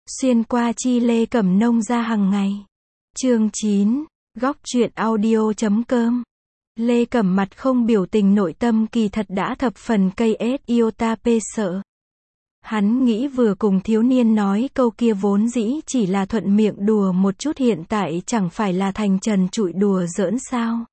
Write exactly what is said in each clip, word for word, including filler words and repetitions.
Xuyên qua chi Lê Cẩm nông ra hàng ngày. Chương chín, góc truyện audio chấm com. Lê Cẩm mặt không biểu tình, nội tâm kỳ thật đã thập phần cây ết iota p sợ. Hắn nghĩ vừa cùng thiếu niên nói câu kia vốn dĩ chỉ là thuận miệng đùa một chút, hiện tại chẳng phải là thành trần trụi đùa giỡn sao.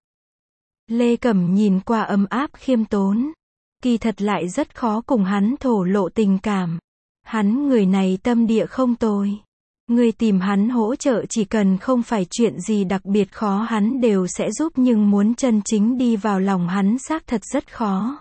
Lê Cẩm nhìn qua ấm áp khiêm tốn, kỳ thật lại rất khó cùng hắn thổ lộ tình cảm. Hắn người này tâm địa không tồi. Người tìm hắn hỗ trợ chỉ cần không phải chuyện gì đặc biệt khó hắn đều sẽ giúp, nhưng muốn chân chính đi vào lòng hắn xác thật rất khó.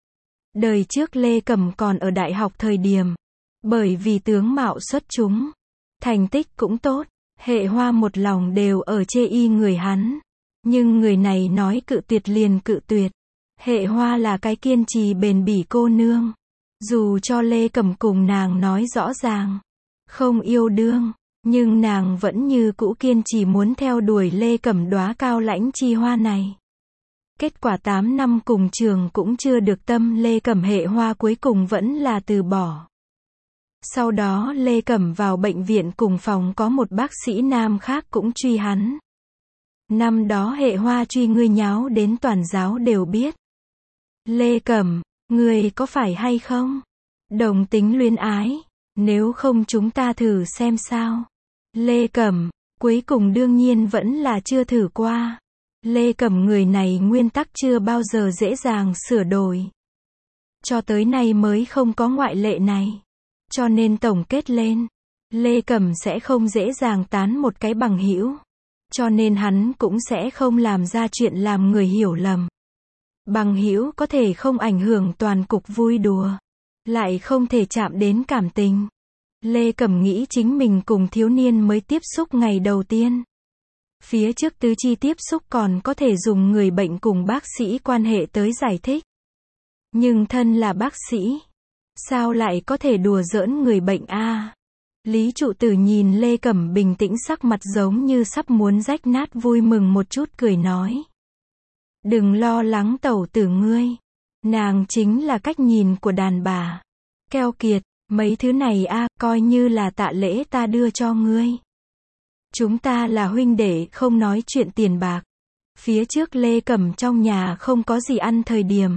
Đời trước Lê Cẩm còn ở đại học thời điểm, bởi vì tướng mạo xuất chúng, thành tích cũng tốt, Hệ Hoa một lòng đều ở chê y người hắn. Nhưng người này nói cự tuyệt liền cự tuyệt. Hệ Hoa là cái kiên trì bền bỉ cô nương. Dù cho Lê Cẩm cùng nàng nói rõ ràng không yêu đương, nhưng nàng vẫn như cũ kiên trì muốn theo đuổi Lê Cẩm đóa cao lãnh chi hoa này. Kết quả tám năm cùng trường cũng chưa được tâm Lê Cẩm, Hệ Hoa cuối cùng vẫn là từ bỏ. Sau đó Lê Cẩm vào bệnh viện, cùng phòng có một bác sĩ nam khác cũng truy hắn. Năm đó Hệ Hoa truy ngươi nháo đến toàn giáo đều biết. Lê Cẩm, ngươi có phải hay không đồng tính luyến ái? Nếu không chúng ta thử xem sao. Lê Cẩm, cuối cùng đương nhiên vẫn là chưa thử qua. Lê Cẩm người này nguyên tắc chưa bao giờ dễ dàng sửa đổi. Cho tới nay mới không có ngoại lệ này. Cho nên tổng kết lên, Lê Cẩm sẽ không dễ dàng tán một cái bằng hữu. Cho nên hắn cũng sẽ không làm ra chuyện làm người hiểu lầm. Bằng hữu có thể không ảnh hưởng toàn cục vui đùa, lại không thể chạm đến cảm tình. Lê Cẩm nghĩ chính mình cùng thiếu niên mới tiếp xúc ngày đầu tiên. Phía trước tứ chi tiếp xúc còn có thể dùng người bệnh cùng bác sĩ quan hệ tới giải thích. Nhưng thân là bác sĩ, sao lại có thể đùa giỡn người bệnh a? À? Lý trụ tử nhìn Lê Cẩm bình tĩnh, sắc mặt giống như sắp muốn rách nát, vui mừng một chút cười nói. Đừng lo lắng tẩu tử ngươi. Nàng chính là cách nhìn của đàn bà. Keo kiệt, mấy thứ này a, à, coi như là tạ lễ ta đưa cho ngươi. Chúng ta là huynh đệ, không nói chuyện tiền bạc. Phía trước Lê Cẩm trong nhà không có gì ăn thời điểm,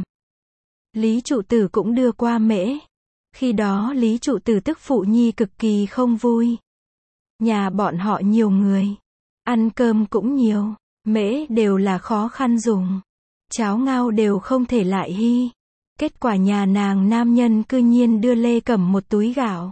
Lý trụ tử cũng đưa qua mễ. Khi đó Lý trụ tử tức phụ nhi cực kỳ không vui. Nhà bọn họ nhiều người, ăn cơm cũng nhiều, mễ đều là khó khăn dùng, cháo ngao đều không thể lại hy. Kết quả nhà nàng nam nhân cư nhiên đưa Lê Cẩm một túi gạo.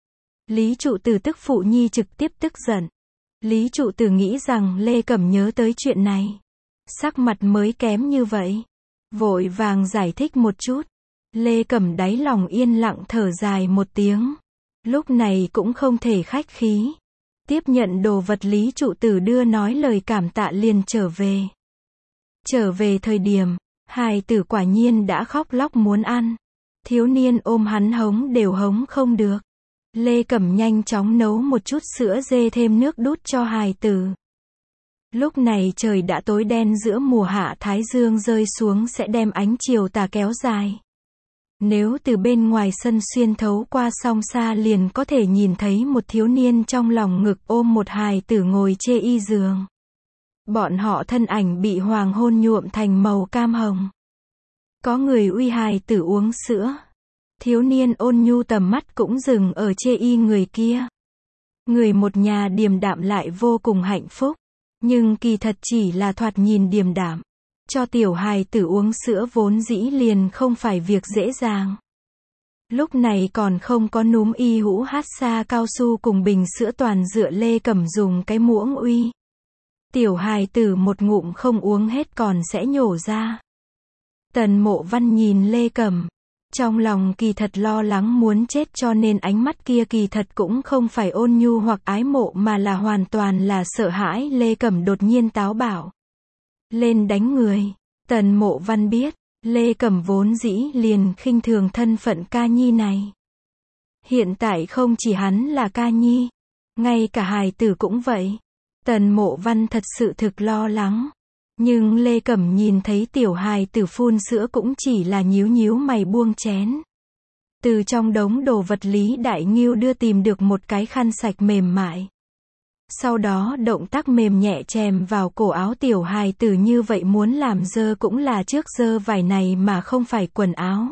Lý trụ tử tức phụ nhi trực tiếp tức giận. Lý trụ tử nghĩ rằng Lê Cẩm nhớ tới chuyện này, sắc mặt mới kém như vậy, vội vàng giải thích một chút. Lê Cẩm đáy lòng yên lặng thở dài một tiếng, lúc này cũng không thể khách khí, tiếp nhận đồ vật Lý trụ tử đưa, nói lời cảm tạ liền trở về. Trở về thời điểm, hài tử quả nhiên đã khóc lóc muốn ăn. Thiếu niên ôm hắn hống đều hống không được. Lê Cẩm nhanh chóng nấu một chút sữa dê thêm nước đút cho hài tử. Lúc này trời đã tối đen, giữa mùa hạ thái dương rơi xuống sẽ đem ánh chiều tà kéo dài. Nếu từ bên ngoài sân xuyên thấu qua song xa liền có thể nhìn thấy một thiếu niên trong lòng ngực ôm một hài tử ngồi chê y giường. Bọn họ thân ảnh bị hoàng hôn nhuộm thành màu cam hồng. Có người uy hài tử uống sữa. Thiếu niên ôn nhu tầm mắt cũng dừng ở chê y người kia. Người một nhà điềm đạm lại vô cùng hạnh phúc. Nhưng kỳ thật chỉ là thoạt nhìn điềm đạm. Cho tiểu hài tử uống sữa vốn dĩ liền không phải việc dễ dàng. Lúc này còn không có núm y hũ hát xa cao su cùng bình sữa, toàn dựa Lê Cẩm dùng cái muỗng uy. Tiểu hài tử một ngụm không uống hết còn sẽ nhổ ra. Tần Mộ Văn nhìn Lê Cẩm, trong lòng kỳ thật lo lắng muốn chết, cho nên ánh mắt kia kỳ thật cũng không phải ôn nhu hoặc ái mộ mà là hoàn toàn là sợ hãi Lê Cẩm đột nhiên táo bạo lên đánh người. Tần Mộ Văn biết, Lê Cẩm vốn dĩ liền khinh thường thân phận ca nhi này. Hiện tại không chỉ hắn là ca nhi, ngay cả hài tử cũng vậy. Tần Mộ Văn thật sự thực lo lắng. Nhưng Lê Cẩm nhìn thấy tiểu hài tử phun sữa cũng chỉ là nhíu nhíu mày buông chén. Từ trong đống đồ vật Lý Đại Ngưu đưa tìm được một cái khăn sạch mềm mại. Sau đó động tác mềm nhẹ chèm vào cổ áo tiểu hài tử, như vậy muốn làm dơ cũng là trước dơ vải này mà không phải quần áo.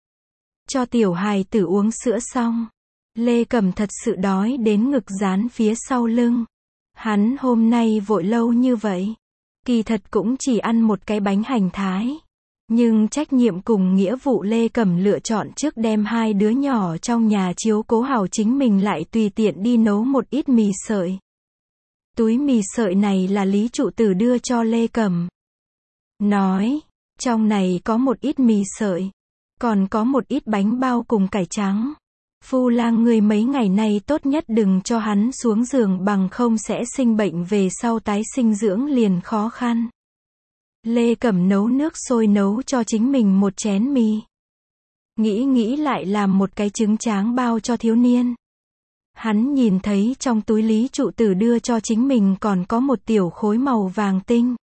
Cho tiểu hài tử uống sữa xong, Lê Cẩm thật sự đói đến ngực dán phía sau lưng. Hắn hôm nay vội lâu như vậy, kỳ thật cũng chỉ ăn một cái bánh hành thái. Nhưng trách nhiệm cùng nghĩa vụ Lê Cẩm lựa chọn trước đem hai đứa nhỏ trong nhà chiếu cố hảo chính mình, lại tùy tiện đi nấu một ít mì sợi. Túi mì sợi này là Lý trụ tử đưa cho Lê Cẩm. Nói, trong này có một ít mì sợi, còn có một ít bánh bao cùng cải trắng. Phu lang ngươi mấy ngày nay tốt nhất đừng cho hắn xuống giường, bằng không sẽ sinh bệnh, về sau tái sinh dưỡng liền khó khăn. Lê Cẩm nấu nước sôi nấu cho chính mình một chén mì. Nghĩ nghĩ lại làm một cái trứng tráng bao cho thiếu niên. Hắn nhìn thấy trong túi Lý trụ tử đưa cho chính mình còn có một tiểu khối màu vàng tinh.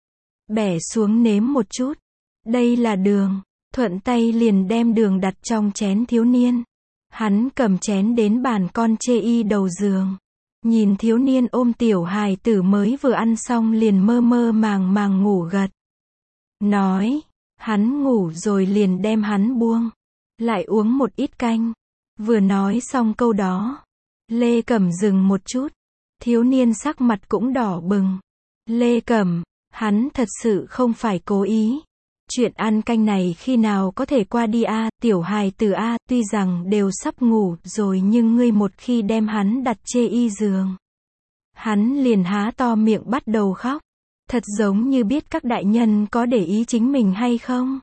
Bẻ xuống nếm một chút. Đây là đường. Thuận tay liền đem đường đặt trong chén thiếu niên. Hắn cầm chén đến bàn con chê y đầu giường. Nhìn thiếu niên ôm tiểu hài tử mới vừa ăn xong liền mơ mơ màng màng ngủ gật. Nói, hắn ngủ rồi liền đem hắn buông. Lại uống một ít canh. Vừa nói xong câu đó, Lê Cẩm dừng một chút. Thiếu niên sắc mặt cũng đỏ bừng. Lê Cẩm, hắn thật sự không phải cố ý. Chuyện ăn canh này khi nào có thể qua đi a, à, tiểu hài tử a, à, tuy rằng đều sắp ngủ rồi nhưng ngươi một khi đem hắn đặt chê y giường, hắn liền há to miệng bắt đầu khóc. Thật giống như biết các đại nhân có để ý chính mình hay không.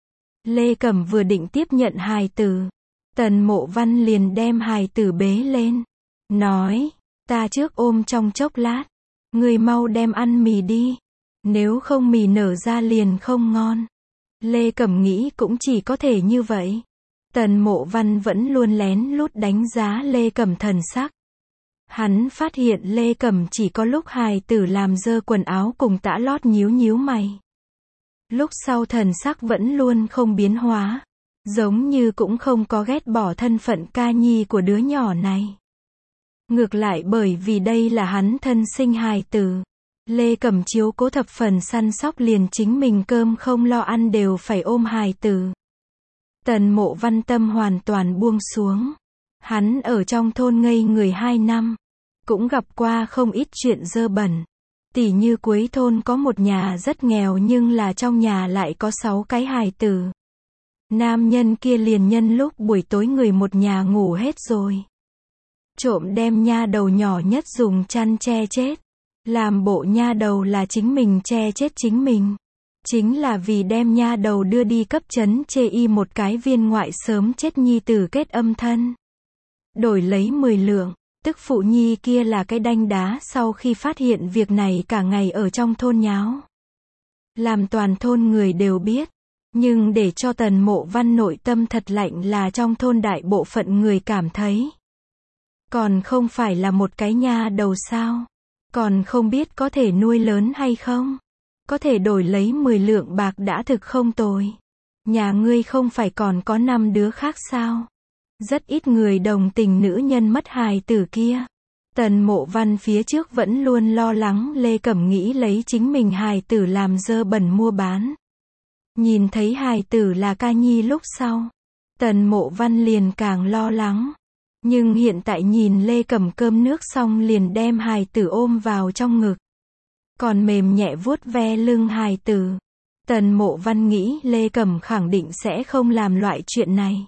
Lê Cẩm vừa định tiếp nhận hài tử, Tần Mộ Văn liền đem hài tử bế lên. Nói, ta trước ôm trong chốc lát. Ngươi mau đem ăn mì đi. Nếu không mì nở ra liền không ngon. Lê Cẩm nghĩ cũng chỉ có thể như vậy. Tần Mộ Văn vẫn luôn lén lút đánh giá Lê Cẩm thần sắc. Hắn phát hiện Lê Cẩm chỉ có lúc hài tử làm dơ quần áo cùng tã lót nhíu nhíu mày. Lúc sau thần sắc vẫn luôn không biến hóa. Giống như cũng không có ghét bỏ thân phận ca nhi của đứa nhỏ này. Ngược lại bởi vì đây là hắn thân sinh hài tử. Lê Cẩm chiếu cố thập phần săn sóc, liền chính mình cơm không lo ăn đều phải ôm hài tử. Tần Mộ Văn tâm hoàn toàn buông xuống. Hắn ở trong thôn ngây người hai năm. Cũng gặp qua không ít chuyện dơ bẩn. Tỉ như cuối thôn có một nhà rất nghèo nhưng là trong nhà lại có sáu cái hài tử. Nam nhân kia liền nhân lúc buổi tối người một nhà ngủ hết rồi, trộm đem nha đầu nhỏ nhất dùng chăn che chết. Làm bộ nha đầu là chính mình che chết chính mình. Chính là vì đem nha đầu đưa đi cấp trấn chê y một cái viên ngoại sớm chết nhi tử kết âm thân. Đổi lấy mười lượng, tức phụ nhi kia là cái đanh đá, sau khi phát hiện việc này cả ngày ở trong thôn nháo. Làm toàn thôn người đều biết. Nhưng để cho Tần Mộ Văn nội tâm thật lạnh là trong thôn đại bộ phận người cảm thấy. Còn không phải là một cái nha đầu sao? Còn không biết có thể nuôi lớn hay không? Có thể đổi lấy mười lượng bạc đã thực không tồi. Nhà ngươi không phải còn có năm đứa khác sao? Rất ít người đồng tình nữ nhân mất hài tử kia. Tần Mộ Văn phía trước vẫn luôn lo lắng Lê Cẩm nghĩ lấy chính mình hài tử làm dơ bẩn mua bán. Nhìn thấy hài tử là ca nhi lúc sau, Tần Mộ Văn liền càng lo lắng. Nhưng hiện tại nhìn Lê Cẩm cơm nước xong liền đem hài tử ôm vào trong ngực, còn mềm nhẹ vuốt ve lưng hài tử. Tần Mộ Văn nghĩ Lê Cẩm khẳng định sẽ không làm loại chuyện này.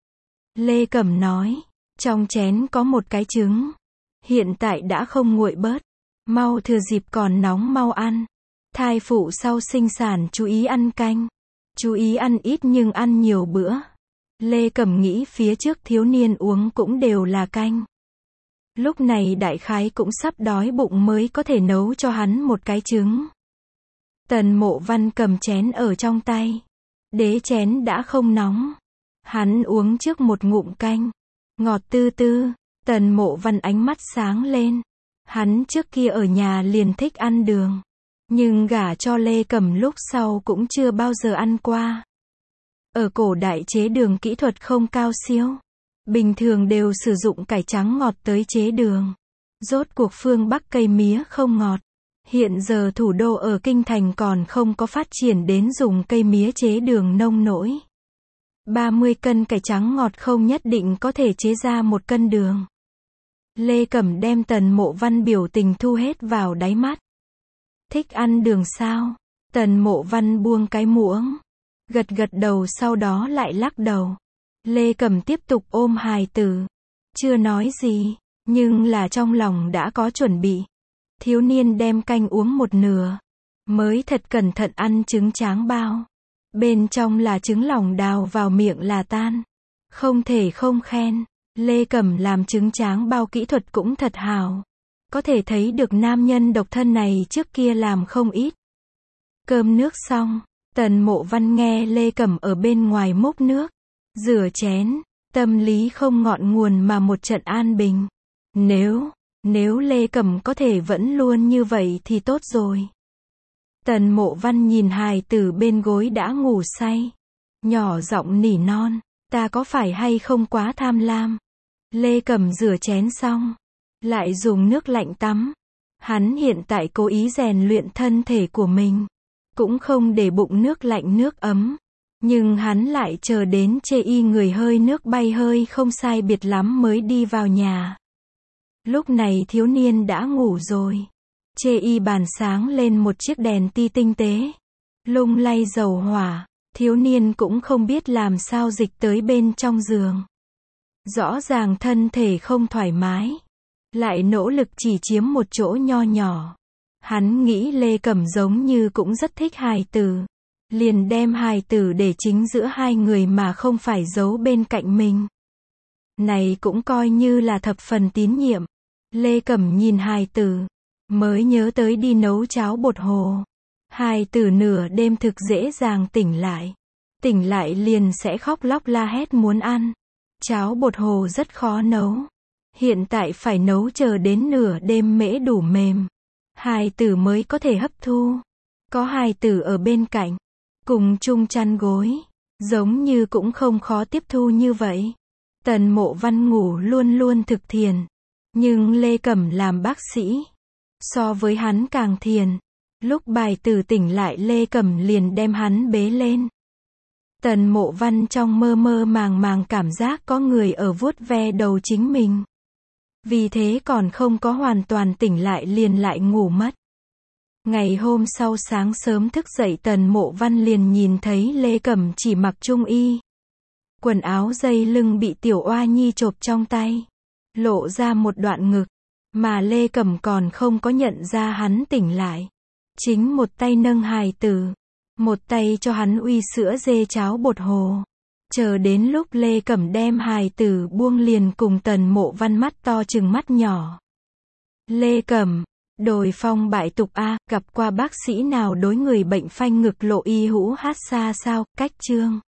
Lê Cẩm nói, trong chén có một cái trứng. Hiện tại đã không nguội bớt. Mau thừa dịp còn nóng mau ăn. Thai phụ sau sinh sản chú ý ăn canh. Chú ý ăn ít nhưng ăn nhiều bữa. Lê Cẩm nghĩ phía trước thiếu niên uống cũng đều là canh. Lúc này đại khái cũng sắp đói bụng mới có thể nấu cho hắn một cái trứng. Tần Mộ Văn cầm chén ở trong tay. Đế chén đã không nóng. Hắn uống trước một ngụm canh. Ngọt tư tư. Tần Mộ Văn ánh mắt sáng lên. Hắn trước kia ở nhà liền thích ăn đường. Nhưng gả cho Lê Cẩm lúc sau cũng chưa bao giờ ăn qua. Ở cổ đại chế đường kỹ thuật không cao siêu. Bình thường đều sử dụng cải trắng ngọt tới chế đường. Rốt cuộc phương Bắc cây mía không ngọt. Hiện giờ thủ đô ở Kinh Thành còn không có phát triển đến dùng cây mía chế đường nông nỗi. ba mươi cân cải trắng ngọt không nhất định có thể chế ra một cân đường. Lê Cẩm đem Tần Mộ Văn biểu tình thu hết vào đáy mắt. Thích ăn đường sao? Tần Mộ Văn buông cái muỗng. Gật gật đầu sau đó lại lắc đầu. Lê Cẩm tiếp tục ôm hài tử. Chưa nói gì, nhưng là trong lòng đã có chuẩn bị. Thiếu niên đem canh uống một nửa. Mới thật cẩn thận ăn trứng tráng bao. Bên trong là trứng lòng đào vào miệng là tan. Không thể không khen. Lê Cẩm làm trứng tráng bao kỹ thuật cũng thật hào. Có thể thấy được nam nhân độc thân này trước kia làm không ít. Cơm nước xong, Tần Mộ Văn nghe Lê Cẩm ở bên ngoài múc nước, rửa chén, tâm lý không ngọn nguồn mà một trận an bình. Nếu, nếu Lê Cẩm có thể vẫn luôn như vậy thì tốt rồi. Tần Mộ Văn nhìn hài tử bên gối đã ngủ say. Nhỏ giọng nỉ non, ta có phải hay không quá tham lam? Lê Cẩm rửa chén xong, lại dùng nước lạnh tắm. Hắn hiện tại cố ý rèn luyện thân thể của mình. Cũng không để bụng nước lạnh nước ấm. Nhưng hắn lại chờ đến chê y người hơi nước bay hơi không sai biệt lắm mới đi vào nhà. Lúc này thiếu niên đã ngủ rồi. Chê y bàn sáng lên một chiếc đèn ti tinh tế. Lung lay dầu hỏa. Thiếu niên cũng không biết làm sao dịch tới bên trong giường. Rõ ràng thân thể không thoải mái. Lại nỗ lực chỉ chiếm một chỗ nho nhỏ. Hắn nghĩ Lê Cẩm giống như cũng rất thích hài tử. Liền đem hài tử để chính giữa hai người mà không phải giấu bên cạnh mình. Này cũng coi như là thập phần tín nhiệm. Lê Cẩm nhìn hài tử. Mới nhớ tới đi nấu cháo bột hồ. Hài tử nửa đêm thực dễ dàng tỉnh lại. Tỉnh lại liền sẽ khóc lóc la hét muốn ăn. Cháo bột hồ rất khó nấu. Hiện tại phải nấu chờ đến nửa đêm mễ đủ mềm. Hài tử mới có thể hấp thu. Có hài tử ở bên cạnh. Cùng chung chăn gối. Giống như cũng không khó tiếp thu như vậy. Tần Mộ Văn ngủ luôn luôn thực thiền. Nhưng Lê Cẩm làm bác sĩ. So với hắn càng thiền. Lúc bài tử tỉnh lại Lê Cẩm liền đem hắn bế lên. Tần Mộ Văn trong mơ mơ màng màng cảm giác có người ở vuốt ve đầu chính mình. Vì thế còn không có hoàn toàn tỉnh lại liền lại ngủ mất. Ngày hôm sau sáng sớm thức dậy Tần Mộ Văn liền nhìn thấy Lê Cẩm chỉ mặc trung y. Quần áo dây lưng bị tiểu oa nhi chộp trong tay. Lộ ra một đoạn ngực. Mà Lê Cẩm còn không có nhận ra hắn tỉnh lại. Chính một tay nâng hài tử. Một tay cho hắn uy sữa dê cháo bột hồ. Chờ đến lúc Lê Cẩm đem hài tử buông liền cùng Tần Mộ Văn mắt to chừng mắt nhỏ. Lê Cẩm, đồi phong bại tục a, gặp qua bác sĩ nào đối người bệnh phanh ngực lộ y hũ hát xa sao, cách chương.